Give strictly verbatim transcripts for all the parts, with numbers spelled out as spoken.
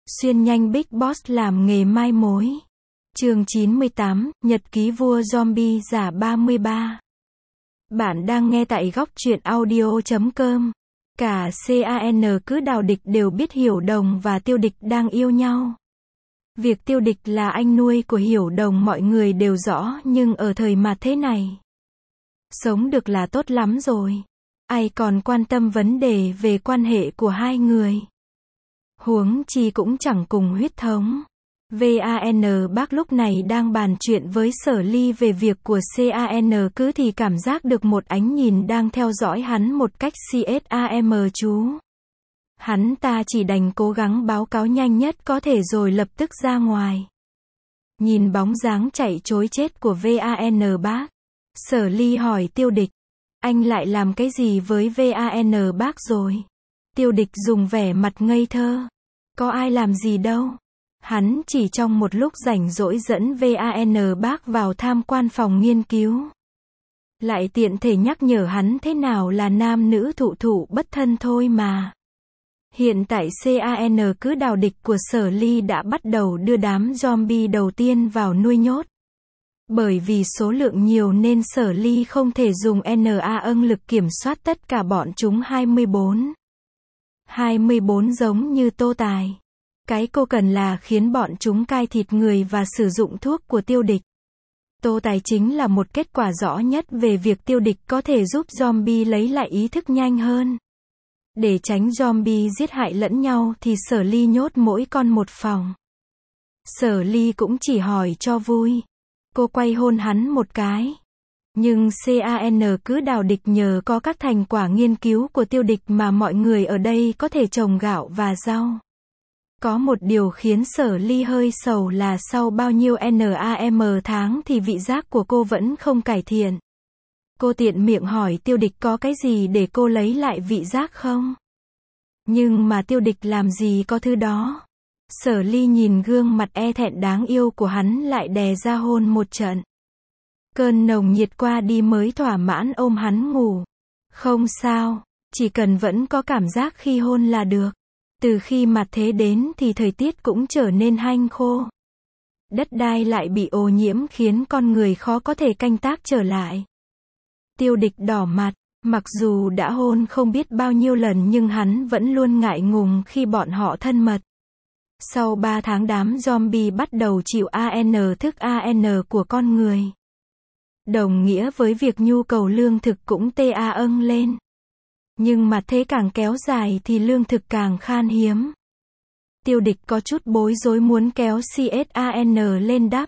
Xuyên nhanh Big Boss làm nghề mai mối. Chương chín mươi tám, Nhật ký vua zombie giả ba mươi ba. Bạn đang nghe tại góc truyện audio chấm com. Cả can cứ Đào Địch đều biết Hiểu Đồng và Tiêu Địch đang yêu nhau. Việc Tiêu Địch là anh nuôi của Hiểu Đồng mọi người đều rõ, nhưng ở thời mà thế này, sống được là tốt lắm rồi. Ai còn quan tâm vấn đề về quan hệ của hai người. Huống chi cũng chẳng cùng huyết thống. Van bác lúc này đang bàn chuyện với Sở Ly về việc của can cứ thì cảm giác được một ánh nhìn đang theo dõi hắn một cách xàm chú. Hắn ta chỉ đành cố gắng báo cáo nhanh nhất có thể rồi lập tức ra ngoài. Nhìn bóng dáng chạy trối chết của Van bác, Sở Ly hỏi Tiêu Địch, anh lại làm cái gì với Van bác rồi? Tiêu Địch dùng vẻ mặt ngây thơ, có ai làm gì đâu. Hắn chỉ trong một lúc rảnh rỗi dẫn Van bác vào tham quan phòng nghiên cứu. Lại tiện thể nhắc nhở hắn thế nào là nam nữ thụ thụ bất thân thôi mà. Hiện tại can cứ Đào Địch của Sở Ly đã bắt đầu đưa đám zombie đầu tiên vào nuôi nhốt. Bởi vì số lượng nhiều nên Sở Ly không thể dùng na âng lực kiểm soát tất cả bọn chúng hai mươi bốn. hai mươi bốn giống như Tô Tài. Cái cô cần là khiến bọn chúng cai thịt người và sử dụng thuốc của Tiêu Địch. Tô Tài chính là một kết quả rõ nhất về việc Tiêu Địch có thể giúp zombie lấy lại ý thức nhanh hơn. Để tránh zombie giết hại lẫn nhau thì Sở Ly nhốt mỗi con một phòng. Sở Ly cũng chỉ hỏi cho vui. Cô quay hôn hắn một cái. Nhưng can cứ Đào Địch nhờ có các thành quả nghiên cứu của Tiêu Địch mà mọi người ở đây có thể trồng gạo và rau. Có một điều khiến Sở Ly hơi sầu là sau bao nhiêu năm tháng thì vị giác của cô vẫn không cải thiện. Cô tiện miệng hỏi Tiêu Địch có cái gì để cô lấy lại vị giác không? Nhưng mà Tiêu Địch làm gì có thứ đó. Sở Ly nhìn gương mặt e thẹn đáng yêu của hắn lại đè ra hôn một trận. Cơn nồng nhiệt qua đi mới thỏa mãn ôm hắn ngủ. Không sao, chỉ cần vẫn có cảm giác khi hôn là được. Từ khi mặt thế đến thì thời tiết cũng trở nên hanh khô. Đất đai lại bị ô nhiễm khiến con người khó có thể canh tác trở lại. Tiêu Địch đỏ mặt, mặc dù đã hôn không biết bao nhiêu lần nhưng hắn vẫn luôn ngại ngùng khi bọn họ thân mật. Sau ba tháng đám zombie bắt đầu chịu an thức an của con người. Đồng nghĩa với việc nhu cầu lương thực cũng ta âng lên. Nhưng mà thế càng kéo dài thì lương thực càng khan hiếm. Tiêu Địch có chút bối rối muốn kéo can lên đắp.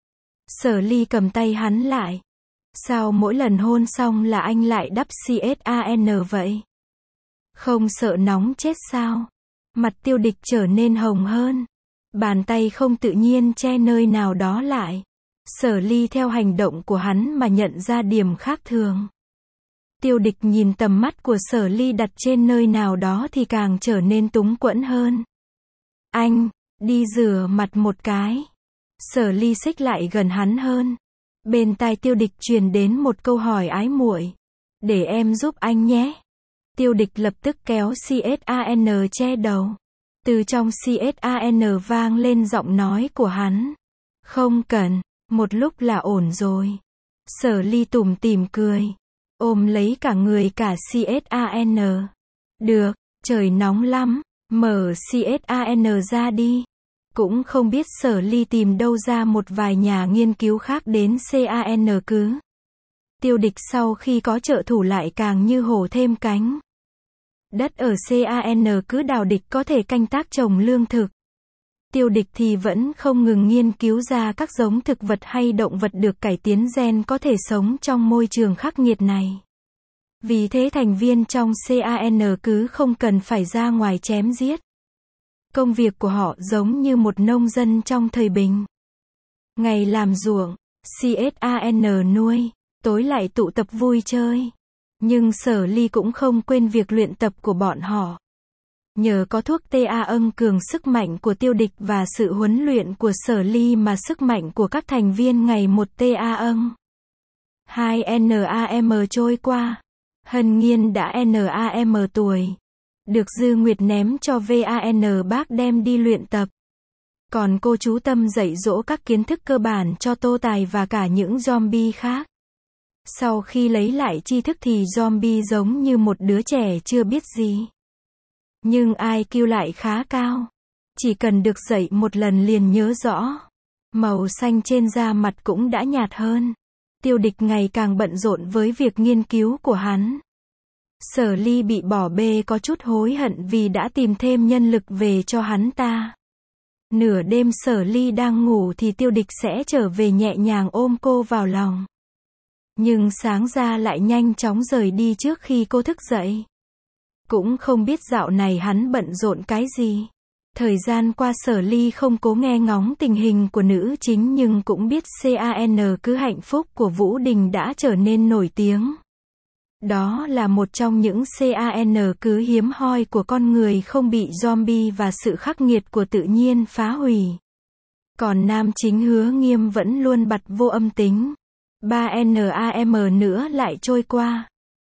Sở Ly cầm tay hắn lại. Sao mỗi lần hôn xong là anh lại đắp can vậy? Không sợ nóng chết sao? Mặt Tiêu Địch trở nên hồng hơn. Bàn tay không tự nhiên che nơi nào đó lại. Sở Ly theo hành động của hắn mà nhận ra điểm khác thường. Tiêu Địch nhìn tầm mắt của Sở Ly đặt trên nơi nào đó thì càng trở nên túng quẫn hơn. Anh, đi rửa mặt một cái. Sở Ly xích lại gần hắn hơn. Bên tai Tiêu Địch truyền đến một câu hỏi ái muội. Để em giúp anh nhé. Tiêu Địch lập tức kéo can che đầu. Từ trong can vang lên giọng nói của hắn. Không cần, một lúc là ổn rồi. Sở Ly tủm tỉm cười. Ôm lấy cả người cả can. Được, trời nóng lắm, mở can ra đi. Cũng không biết Sở Ly tìm đâu ra một vài nhà nghiên cứu khác đến can cứ. Tiêu Địch sau khi có trợ thủ lại càng như hổ thêm cánh. Đất ở can cứ Đào Địch có thể canh tác trồng lương thực. Tiêu Địch thì vẫn không ngừng nghiên cứu ra các giống thực vật hay động vật được cải tiến gen có thể sống trong môi trường khắc nghiệt này. Vì thế thành viên trong can cứ không cần phải ra ngoài chém giết. Công việc của họ giống như một nông dân trong thời bình. Ngày làm ruộng, can nuôi, tối lại tụ tập vui chơi. Nhưng Sở Ly cũng không quên việc luyện tập của bọn họ. Nhờ có thuốc ta âng cường sức mạnh của Tiêu Địch và sự huấn luyện của Sở Ly mà sức mạnh của các thành viên ngày một ta âng. Hai năm trôi qua. Hân Nhiên đã nam tuổi. Được Dư Nguyệt ném cho van bác đem đi luyện tập. Còn cô chú tâm dạy dỗ các kiến thức cơ bản cho Tô Tài và cả những zombie khác. Sau khi lấy lại tri thức thì zombie giống như một đứa trẻ chưa biết gì. Nhưng i kiu lại khá cao. Chỉ cần được dạy một lần liền nhớ rõ. Màu xanh trên da mặt cũng đã nhạt hơn. Tiêu Địch ngày càng bận rộn với việc nghiên cứu của hắn. Sở Ly bị bỏ bê có chút hối hận vì đã tìm thêm nhân lực về cho hắn ta. Nửa đêm Sở Ly đang ngủ thì Tiêu Địch sẽ trở về nhẹ nhàng ôm cô vào lòng. Nhưng sáng ra lại nhanh chóng rời đi trước khi cô thức dậy. Cũng không biết dạo này hắn bận rộn cái gì. Thời gian qua Sở Ly không cố nghe ngóng tình hình của nữ chính nhưng cũng biết can cứ hạnh phúc của Vũ Đình đã trở nên nổi tiếng. Đó là một trong những can cứ hiếm hoi của con người không bị zombie và sự khắc nghiệt của tự nhiên phá hủy. Còn nam chính Hứa Nghiêm vẫn luôn bặt vô âm tính. ba năm nữa lại trôi qua.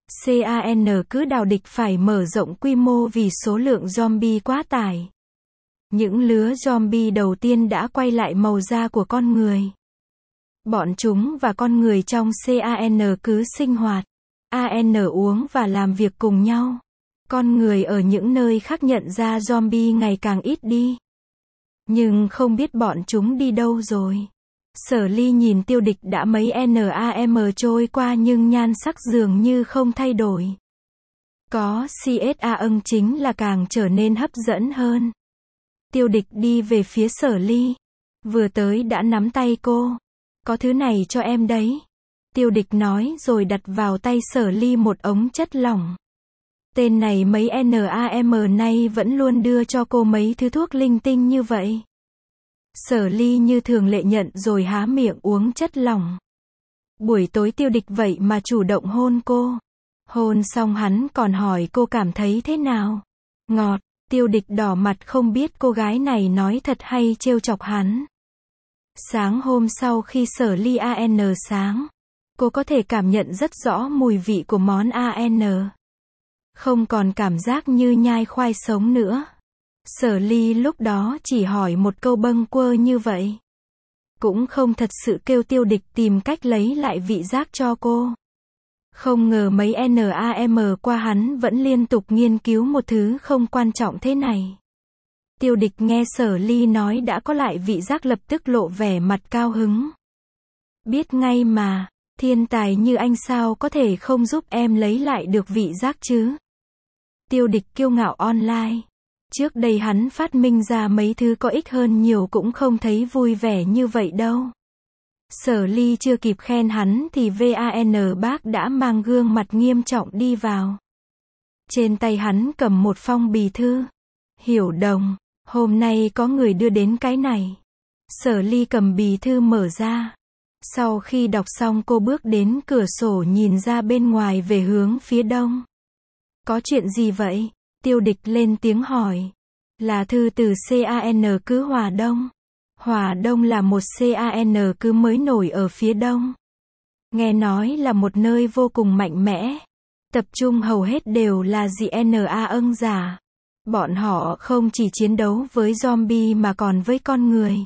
can cứ Đào Địch phải mở rộng quy mô vì số lượng zombie quá tải. Những lứa zombie đầu tiên đã quay lại màu da của con người. Bọn chúng và con người trong can cứ sinh hoạt, ăn uống và làm việc cùng nhau. Con người ở những nơi khác nhận ra zombie ngày càng ít đi. Nhưng không biết bọn chúng đi đâu rồi. Sở Ly nhìn Tiêu Địch đã mấy năm trôi qua nhưng nhan sắc dường như không thay đổi. Có xê ét a ưng chính là càng trở nên hấp dẫn hơn. Tiêu Địch đi về phía Sở Ly. Vừa tới đã nắm tay cô. Có thứ này cho em đấy. Tiêu Địch nói rồi đặt vào tay Sở Ly một ống chất lỏng. Tên này mấy năm nay vẫn luôn đưa cho cô mấy thứ thuốc linh tinh như vậy. Sở Ly như thường lệ nhận rồi há miệng uống chất lỏng. Buổi tối Tiêu Địch vậy mà chủ động hôn cô. Hôn xong hắn còn hỏi cô cảm thấy thế nào. Ngọt. Tiêu Địch đỏ mặt không biết cô gái này nói thật hay trêu chọc hắn. Sáng hôm sau khi Sở Ly ăn sáng, cô có thể cảm nhận rất rõ mùi vị của món ăn. Không còn cảm giác như nhai khoai sống nữa. Sở Ly lúc đó chỉ hỏi một câu bâng quơ như vậy. Cũng không thật sự kêu Tiêu Địch tìm cách lấy lại vị giác cho cô. Không ngờ mấy năm qua hắn vẫn liên tục nghiên cứu một thứ không quan trọng thế này. Tiêu Địch nghe Sở Ly nói đã có lại vị giác lập tức lộ vẻ mặt cao hứng. Biết ngay mà, thiên tài như anh sao có thể không giúp em lấy lại được vị giác chứ? Tiêu Địch kiêu ngạo online. Trước đây hắn phát minh ra mấy thứ có ích hơn nhiều cũng không thấy vui vẻ như vậy đâu. Sở Ly chưa kịp khen hắn thì van bác đã mang gương mặt nghiêm trọng đi vào. Trên tay hắn cầm một phong bì thư. Hiểu Đồng, hôm nay có người đưa đến cái này. Sở Ly cầm bì thư mở ra. Sau khi đọc xong cô bước đến cửa sổ nhìn ra bên ngoài về hướng phía đông. Có chuyện gì vậy? Tiêu Địch lên tiếng hỏi. Là thư từ can cứ Hòa Đông. Hòa Đông là một can cứ mới nổi ở phía đông. Nghe nói là một nơi vô cùng mạnh mẽ. Tập trung hầu hết đều là giê en a ưng giả. Bọn họ không chỉ chiến đấu với zombie mà còn với con người.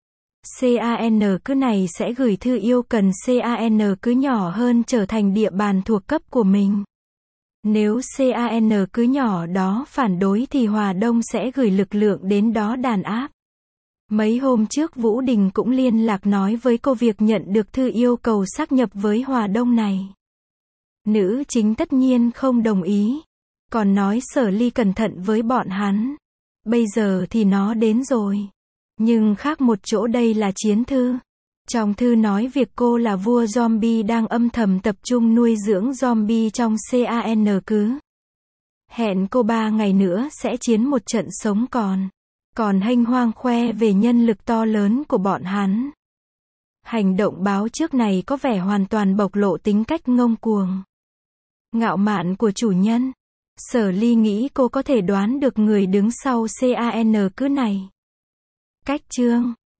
can cứ này sẽ gửi thư yêu cần can cứ nhỏ hơn trở thành địa bàn thuộc cấp của mình. Nếu can cứ nhỏ đó phản đối thì Hòa Đông sẽ gửi lực lượng đến đó đàn áp. Mấy hôm trước Vũ Đình cũng liên lạc nói với cô việc nhận được thư yêu cầu xác nhập với Hòa Đông này. Nữ chính tất nhiên không đồng ý. Còn nói Sở Ly cẩn thận với bọn hắn. Bây giờ thì nó đến rồi. Nhưng khác một chỗ đây là chiến thư. Trong thư nói việc cô là vua zombie đang âm thầm tập trung nuôi dưỡng zombie trong can cứ. Hẹn cô ba ngày nữa sẽ chiến một trận sống còn. Còn hênh hoang khoe về nhân lực to lớn của bọn hắn. Hành động báo trước này có vẻ hoàn toàn bộc lộ tính cách ngông cuồng, ngạo mạn của chủ nhân. Sở Ly nghĩ cô có thể đoán được người đứng sau can cứ này. Cách chương